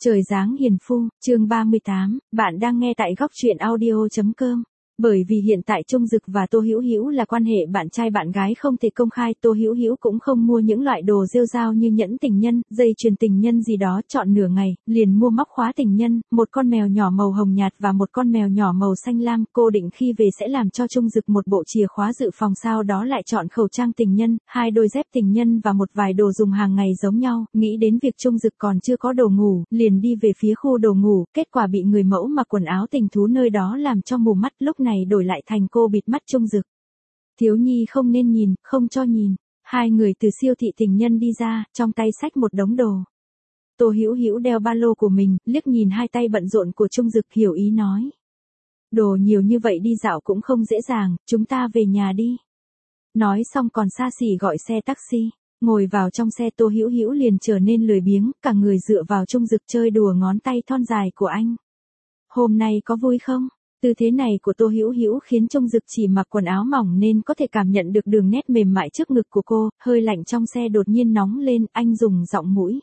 Trời dáng hiền phu, chương 38, bạn đang nghe tại góc truyện audio.com. Bởi vì hiện tại Trung Dực và Tô Hữu Hữu là quan hệ bạn trai bạn gái không thể công khai, Tô Hữu Hữu cũng không mua những loại đồ rêu rao như nhẫn tình nhân, dây chuyền tình nhân gì đó, chọn nửa ngày, liền mua móc khóa tình nhân, một con mèo nhỏ màu hồng nhạt và một con mèo nhỏ màu xanh lam. Cô định khi về sẽ làm cho Trung Dực một bộ chìa khóa dự phòng, sau đó lại chọn khẩu trang tình nhân, 2 đôi dép tình nhân và một vài đồ dùng hàng ngày giống nhau. Nghĩ đến việc Trung Dực còn chưa có đồ ngủ, liền đi về phía khu đồ ngủ, kết quả bị người mẫu mặc quần áo tình thú nơi đó làm cho mù mắt, lúc này đổi lại thành cô bịt mắt Trung Dực. Thiếu nhi không nên nhìn, không cho nhìn. Hai người từ siêu thị tình nhân đi ra, trong tay xách một đống đồ. Tô Hữu Hữu đeo ba lô của mình, liếc nhìn hai tay bận rộn của Trung Dực, hiểu ý nói: đồ nhiều như vậy đi dạo cũng không dễ dàng, chúng ta về nhà đi. Nói xong còn xa xỉ gọi xe taxi. Ngồi vào trong xe, Tô Hữu Hữu liền trở nên lười biếng, cả người dựa vào Trung Dực chơi đùa ngón tay thon dài của anh. Hôm nay có vui không? Tư thế này của Tô Hữu Hữu khiến Trung Dực chỉ mặc quần áo mỏng nên có thể cảm nhận được đường nét mềm mại trước ngực của cô, hơi lạnh trong xe đột nhiên nóng lên, anh dùng giọng mũi.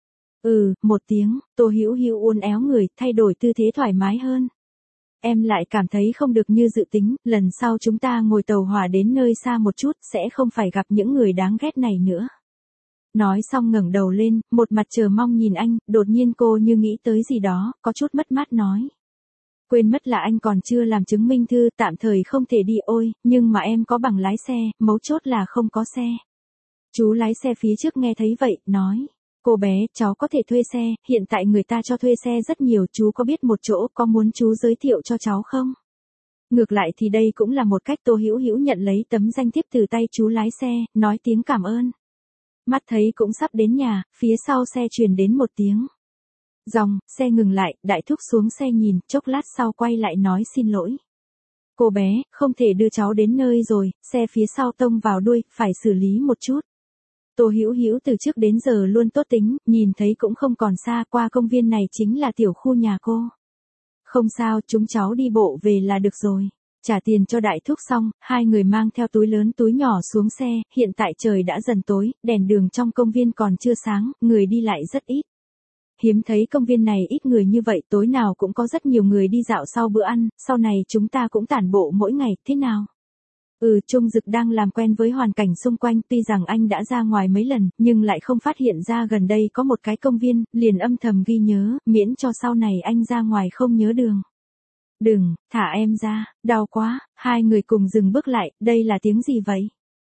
Một tiếng, Tô Hữu Hữu uốn éo người, thay đổi tư thế thoải mái hơn. Em lại cảm thấy không được như dự tính, lần sau chúng ta ngồi tàu hỏa đến nơi xa một chút, sẽ không phải gặp những người đáng ghét này nữa. Nói xong ngẩng đầu lên, một mặt chờ mong nhìn anh, đột nhiên cô như nghĩ tới gì đó, có chút mất mát nói: quên mất là anh còn chưa làm chứng minh thư, tạm thời không thể đi. Ôi, nhưng mà em có bằng lái xe, mấu chốt là không có xe. Chú lái xe phía trước nghe thấy vậy, nói: cô bé, cháu có thể thuê xe, hiện tại người ta cho thuê xe rất nhiều, chú có biết một chỗ, có muốn chú giới thiệu cho cháu không? Ngược lại thì đây cũng là một cách. Tô Hữu Hữu nhận lấy tấm danh thiếp từ tay chú lái xe, nói tiếng cảm ơn. Mắt thấy cũng sắp đến nhà, phía sau xe truyền đến một tiếng dòng, xe ngừng lại, đại thúc xuống xe nhìn, chốc lát sau quay lại nói: xin lỗi. Cô bé, không thể đưa cháu đến nơi rồi, xe phía sau tông vào đuôi, phải xử lý một chút. Tô Hữu Hữu từ trước đến giờ luôn tốt tính, nhìn thấy cũng không còn xa, qua công viên này chính là tiểu khu nhà cô. Không sao, chúng cháu đi bộ về là được rồi. Trả tiền cho đại thúc xong, hai người mang theo túi lớn túi nhỏ xuống xe, hiện tại trời đã dần tối, đèn đường trong công viên còn chưa sáng, người đi lại rất ít. Hiếm thấy công viên này ít người như vậy, tối nào cũng có rất nhiều người đi dạo sau bữa ăn, sau này chúng ta cũng tản bộ mỗi ngày, thế nào? Trung Dực đang làm quen với hoàn cảnh xung quanh, tuy rằng anh đã ra ngoài mấy lần, nhưng lại không phát hiện ra gần đây có một cái công viên, liền âm thầm ghi nhớ, miễn cho sau này anh ra ngoài không nhớ đường. Đừng, thả em ra, đau quá. Hai người cùng dừng bước lại, đây là tiếng gì vậy?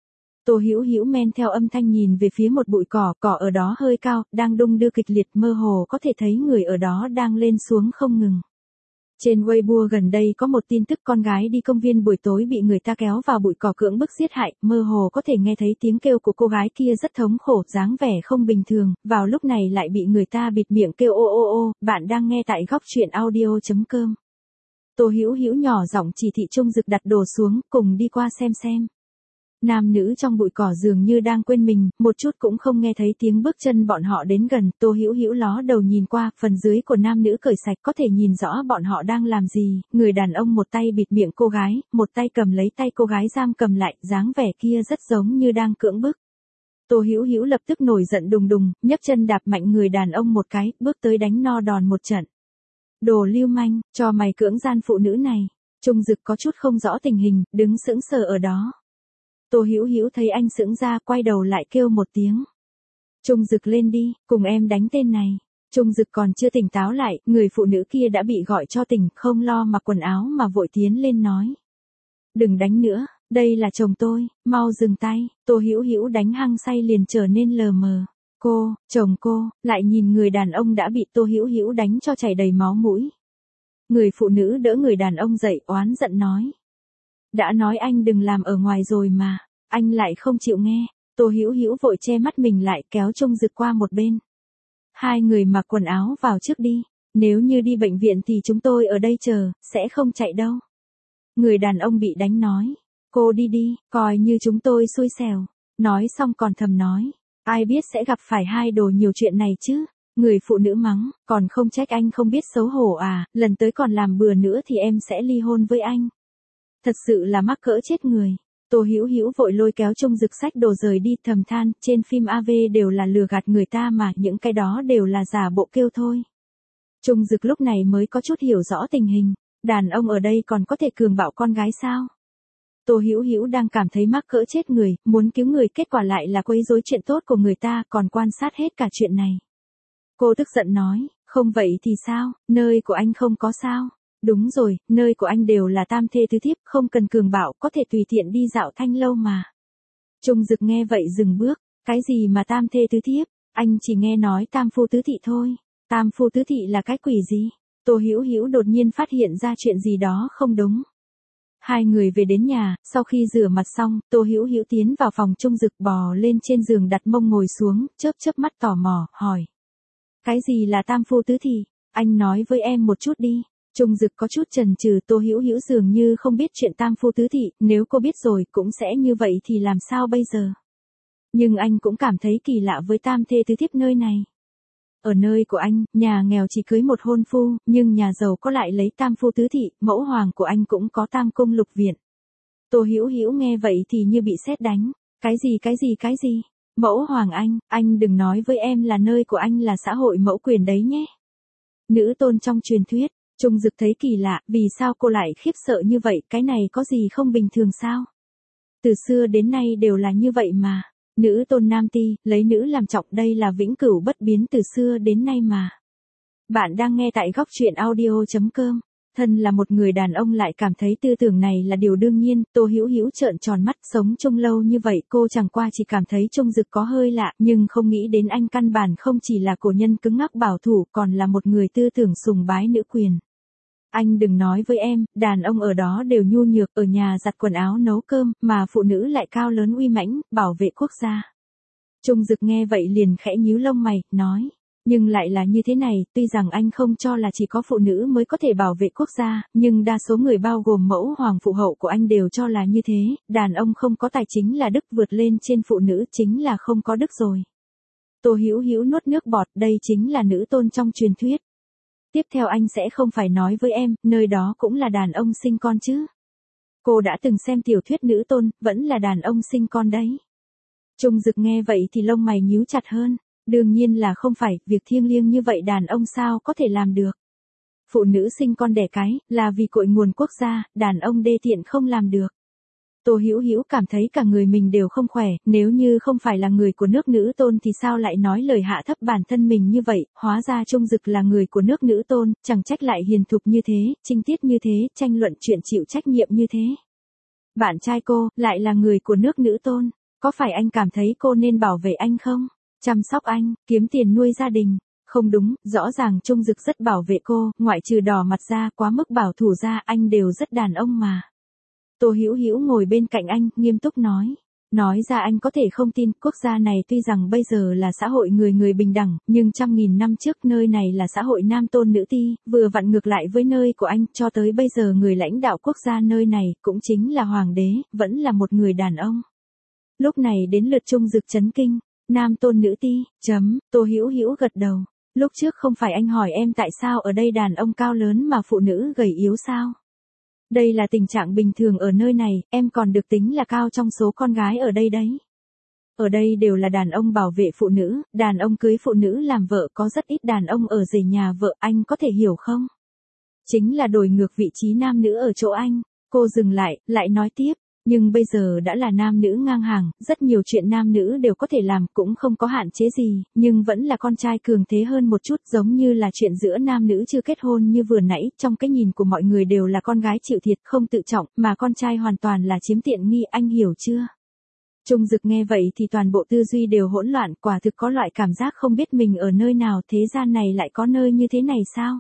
Tô Hữu Hữu men theo âm thanh nhìn về phía một bụi cỏ, cỏ ở đó hơi cao, đang đung đưa kịch liệt, mơ hồ có thể thấy người ở đó đang lên xuống không ngừng. Trên Weibo gần đây có một tin tức con gái đi công viên buổi tối bị người ta kéo vào bụi cỏ cưỡng bức giết hại, mơ hồ có thể nghe thấy tiếng kêu của cô gái kia rất thống khổ, dáng vẻ không bình thường, vào lúc này lại bị người ta bịt miệng kêu ô ô ô. Bạn đang nghe tại góc truyện audio.com. Tô Hữu Hữu nhỏ giọng chỉ thị Trung Dực đặt đồ xuống, cùng đi qua xem. Nam nữ trong bụi cỏ dường như đang quên mình, một chút cũng không nghe thấy tiếng bước chân bọn họ đến gần. Tô Hữu Hữu ló đầu nhìn qua, phần dưới của nam nữ cởi sạch, có thể nhìn rõ bọn họ đang làm gì. Người đàn ông một tay bịt miệng cô gái, một tay cầm lấy tay cô gái giam cầm lại, dáng vẻ kia rất giống như đang cưỡng bức. Tô Hữu Hữu lập tức nổi giận đùng đùng, nhấc chân đạp mạnh người đàn ông một cái, bước tới đánh no đòn một trận. Đồ lưu manh, cho mày cưỡng gian phụ nữ này. Trung Dực có chút không rõ tình hình, đứng sững sờ ở đó. Tô Hữu Hữu thấy anh sững ra, quay đầu lại kêu một tiếng: Trung Dực lên đi, cùng em đánh tên này. Trung Dực còn chưa tỉnh táo lại, người phụ nữ kia đã bị gọi cho tỉnh, không lo mặc quần áo mà vội tiến lên nói: đừng đánh nữa, đây là chồng tôi, mau dừng tay. Tô Hữu Hữu đánh hăng say liền trở nên lờ mờ. Chồng cô, lại nhìn người đàn ông đã bị Tô Hữu Hữu đánh cho chảy đầy máu mũi. Người phụ nữ đỡ người đàn ông dậy, oán giận nói: đã nói anh đừng làm ở ngoài rồi mà, anh lại không chịu nghe. Tô Hữu Hữu vội che mắt mình lại, kéo Trung Dực qua một bên. Hai người mặc quần áo vào trước đi, nếu như đi bệnh viện thì chúng tôi ở đây chờ, sẽ không chạy đâu. Người đàn ông bị đánh nói: cô đi đi, coi như chúng tôi xui xẻo. Nói xong còn thầm nói: ai biết sẽ gặp phải hai đồ nhiều chuyện này chứ. Người phụ nữ mắng: còn không trách anh không biết xấu hổ à, lần tới còn làm bừa nữa thì em sẽ ly hôn với anh. Thật sự là mắc cỡ chết người. Tô Hữu Hữu vội lôi kéo Trung Dực xách đồ rời đi, thầm than, trên phim AV đều là lừa gạt người ta mà, những cái đó đều là giả bộ kêu thôi. Trung Dực lúc này mới có chút hiểu rõ tình hình, đàn ông ở đây còn có thể cường bạo con gái sao? Tô Hữu Hữu đang cảm thấy mắc cỡ chết người, muốn cứu người kết quả lại là quấy rối chuyện tốt của người ta, còn quan sát hết cả chuyện này. Cô tức giận nói, không vậy thì sao, nơi của anh không có sao? Đúng rồi, nơi của anh đều là tam thê tứ thiếp, không cần cường bạo, có thể tùy tiện đi dạo thanh lâu mà. Trung Dực nghe vậy dừng bước, cái gì mà tam thê tứ thiếp, anh chỉ nghe nói tam phu tứ thị thôi. Tam phu tứ thị là cái quỷ gì? Tô Hữu Hữu đột nhiên phát hiện ra chuyện gì đó không đúng. Hai người về đến nhà, sau khi rửa mặt xong, Tô Hữu Hữu tiến vào phòng Trung Dực bò lên trên giường đặt mông ngồi xuống, chớp chớp mắt tò mò, hỏi. Cái gì là tam phu tứ thị? Anh nói với em một chút đi. Trung Dực có chút chần chừ, Tô Hữu Hữu dường như không biết chuyện tam phu tứ thị, nếu cô biết rồi cũng sẽ như vậy thì làm sao bây giờ? Nhưng anh cũng cảm thấy kỳ lạ với tam thê tứ thiếp nơi này. Ở nơi của anh, nhà nghèo chỉ cưới một hôn phu, nhưng nhà giàu có lại lấy tam phu tứ thị, mẫu hoàng của anh cũng có tam cung lục viện. Tô Hữu Hữu nghe vậy thì như bị sét đánh. Cái gì? Mẫu hoàng anh đừng nói với em là nơi của anh là xã hội mẫu quyền đấy nhé. Nữ tôn trong truyền thuyết, Trung Dực thấy kỳ lạ, vì sao cô lại khiếp sợ như vậy, cái này có gì không bình thường sao? Từ xưa đến nay đều là như vậy mà. Nữ tôn nam ti, lấy nữ làm trọng, đây là vĩnh cửu bất biến từ xưa đến nay mà. Bạn đang nghe tại góc truyện audio.com. Thân là một người đàn ông lại cảm thấy tư tưởng này là điều đương nhiên, Tô Hữu Hữu trợn tròn mắt, sống chung lâu như vậy cô chẳng qua chỉ cảm thấy Trung Dực có hơi lạ, nhưng không nghĩ đến anh căn bản không chỉ là cổ nhân cứng ngắc bảo thủ, còn là một người tư tưởng sùng bái nữ quyền. Anh đừng nói với em, đàn ông ở đó đều nhu nhược, ở nhà giặt quần áo nấu cơm, mà phụ nữ lại cao lớn uy mãnh, bảo vệ quốc gia. Trung Dực nghe vậy liền khẽ nhíu lông mày, nói. Nhưng lại là như thế này, tuy rằng anh không cho là chỉ có phụ nữ mới có thể bảo vệ quốc gia, nhưng đa số người bao gồm mẫu hoàng phụ hậu của anh đều cho là như thế, đàn ông không có tài chính là đức, vượt lên trên phụ nữ chính là không có đức rồi. Tô Hữu Hữu nuốt nước bọt, đây chính là nữ tôn trong truyền thuyết. Tiếp theo anh sẽ không phải nói với em, nơi đó cũng là đàn ông sinh con chứ. Cô đã từng xem tiểu thuyết nữ tôn, vẫn là đàn ông sinh con đấy. Trung Dực nghe vậy thì lông mày nhíu chặt hơn. Đương nhiên là không phải, việc thiêng liêng như vậy đàn ông sao có thể làm được. Phụ nữ sinh con đẻ cái, là vì cội nguồn quốc gia, đàn ông đê tiện không làm được. Tô Hữu Hữu cảm thấy cả người mình đều không khỏe, nếu như không phải là người của nước nữ tôn thì sao lại nói lời hạ thấp bản thân mình như vậy, hóa ra Trung Dực là người của nước nữ tôn, chẳng trách lại hiền thục như thế, trinh tiết như thế, tranh luận chuyện chịu trách nhiệm như thế. Bạn trai cô, lại là người của nước nữ tôn, có phải anh cảm thấy cô nên bảo vệ anh không? Chăm sóc anh, kiếm tiền nuôi gia đình. Không đúng, rõ ràng Trung Dực rất bảo vệ cô, ngoại trừ đỏ mặt ra, quá mức bảo thủ ra, anh đều rất đàn ông mà. Tô Hữu Hữu ngồi bên cạnh anh, nghiêm túc nói. Nói ra anh có thể không tin, quốc gia này tuy rằng bây giờ là xã hội người người bình đẳng, nhưng trăm nghìn năm trước nơi này là xã hội nam tôn nữ ti, vừa vặn ngược lại với nơi của anh, cho tới bây giờ người lãnh đạo quốc gia nơi này, cũng chính là hoàng đế, vẫn là một người đàn ông. Lúc này đến lượt Trung Dực chấn kinh. Nam tôn nữ ti, Tô Hữu Hữu gật đầu. Lúc trước không phải anh hỏi em tại sao ở đây đàn ông cao lớn mà phụ nữ gầy yếu sao? Đây là tình trạng bình thường ở nơi này, em còn được tính là cao trong số con gái ở đây đấy. Ở đây đều là đàn ông bảo vệ phụ nữ, đàn ông cưới phụ nữ làm vợ, có rất ít đàn ông ở rể nhà vợ, anh có thể hiểu không? Chính là đổi ngược vị trí nam nữ ở chỗ anh. Cô dừng lại nói tiếp. Nhưng bây giờ đã là nam nữ ngang hàng, rất nhiều chuyện nam nữ đều có thể làm, cũng không có hạn chế gì, nhưng vẫn là con trai cường thế hơn một chút, giống như là chuyện giữa nam nữ chưa kết hôn như vừa nãy, trong cái nhìn của mọi người đều là con gái chịu thiệt, không tự trọng, mà con trai hoàn toàn là chiếm tiện nghi, anh hiểu chưa? Trung Dực nghe vậy thì toàn bộ tư duy đều hỗn loạn, quả thực có loại cảm giác không biết mình ở nơi nào, thế gian này lại có nơi như thế này sao?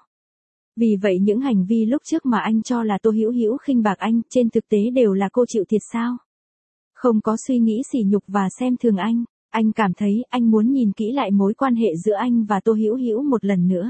Vì vậy những hành vi lúc trước mà anh cho là Tô Hữu Hữu khinh bạc anh, trên thực tế đều là cô chịu thiệt sao? Không có suy nghĩ sỉ nhục và xem thường anh cảm thấy anh muốn nhìn kỹ lại mối quan hệ giữa anh và Tô Hữu Hữu một lần nữa.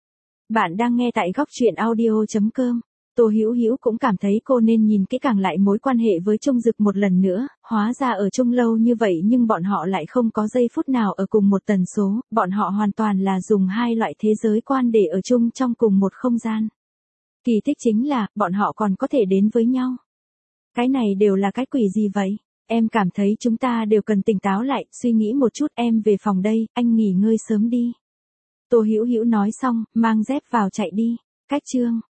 Bạn đang nghe tại góc truyện audio.com. Tô Hữu Hữu cũng cảm thấy cô nên nhìn kỹ càng lại mối quan hệ với Trung Dực một lần nữa, hóa ra ở chung lâu như vậy nhưng bọn họ lại không có giây phút nào ở cùng một tần số, bọn họ hoàn toàn là dùng hai loại thế giới quan để ở chung trong cùng một không gian. Kỳ tích chính là, bọn họ còn có thể đến với nhau. Cái này đều là cái quỷ gì vậy? Em cảm thấy chúng ta đều cần tỉnh táo lại, suy nghĩ một chút, em về phòng đây, anh nghỉ ngơi sớm đi. Tô Hữu Hữu nói xong, mang dép vào chạy đi. Cách chương